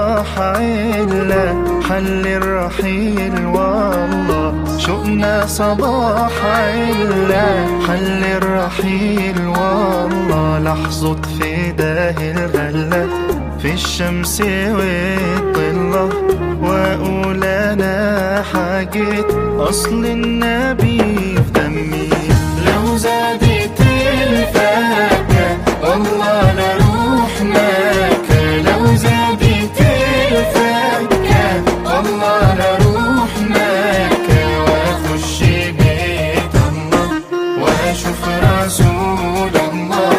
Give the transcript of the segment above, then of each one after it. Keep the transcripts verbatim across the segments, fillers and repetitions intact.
صباح علا حل الرحيل والله، شوقنا صباح علا حل الرحيل والله. لحظة فداه الغلة في الشمس والظلة، وأقول أنا حاجة أصل النبي في دمي. لو زادت الفاكهة والله لروح مكة، لو زادت الفاكهة والله لروح مكة، وأخش بيت الله وأشوف رسول الله،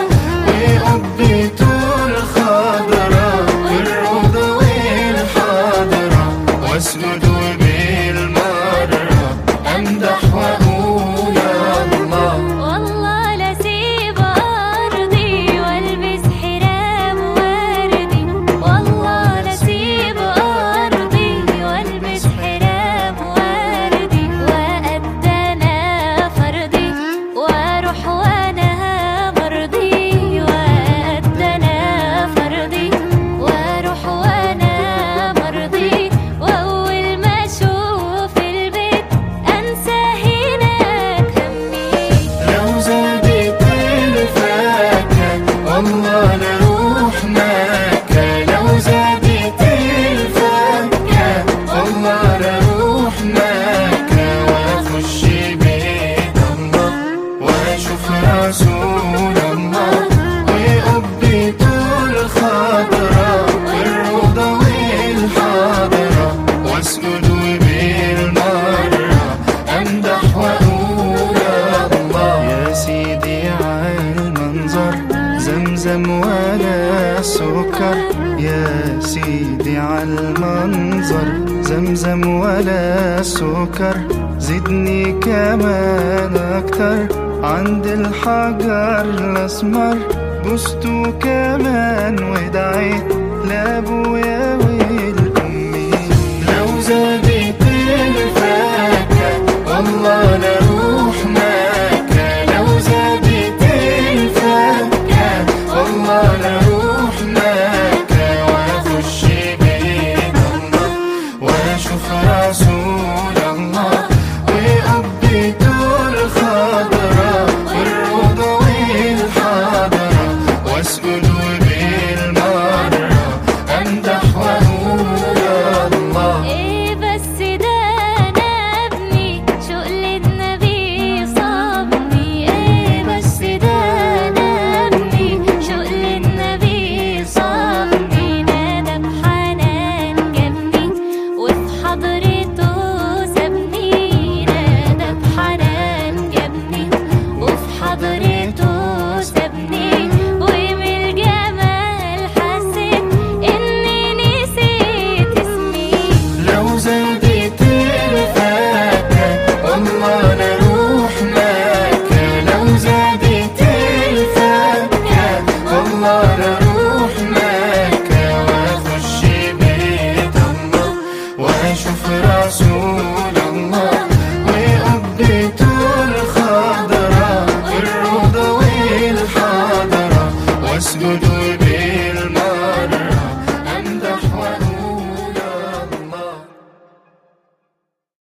وقبته الخضرا والروضة والحضرة، واسجد وبالمرة أمدح وأقول الله. والله لسيب أرضي والبس حرام وردي، والله لسيب أرضي والبس حرام وردي، وأدنى فرضي وأروح وأنا مرضي، وأدنى فرضي وأروح وأنا مرضي، وأول ما أشوف البيت أنسى هناك همي. لو زادت الفاكهة والله لروح مكة، لو زادت الفاكهة والله لروح مكة، وأخش بيت الله وأشوف رسول الله، وقبته الخضرا والروضة والحضرة، واسجد وبالمرة أمدح وأقول الله. يا سيدي عالمنظر زمزم ولا سكر، يا سيدي عالمنظر زمزم ولا سكر، زدني كمان أكتر عند الحجر الأسمر، بوسته كمان ودعيت لأبويا والأمي. لو زادت الفاكهة والله لروح مكة، لو زادت الفاكهة والله لروح مكة، وأخش بيت الله وأشوف رسول الله، وقبته الخضرا والروضة والحضرة، واسجد وبالمرة أمدح وأقول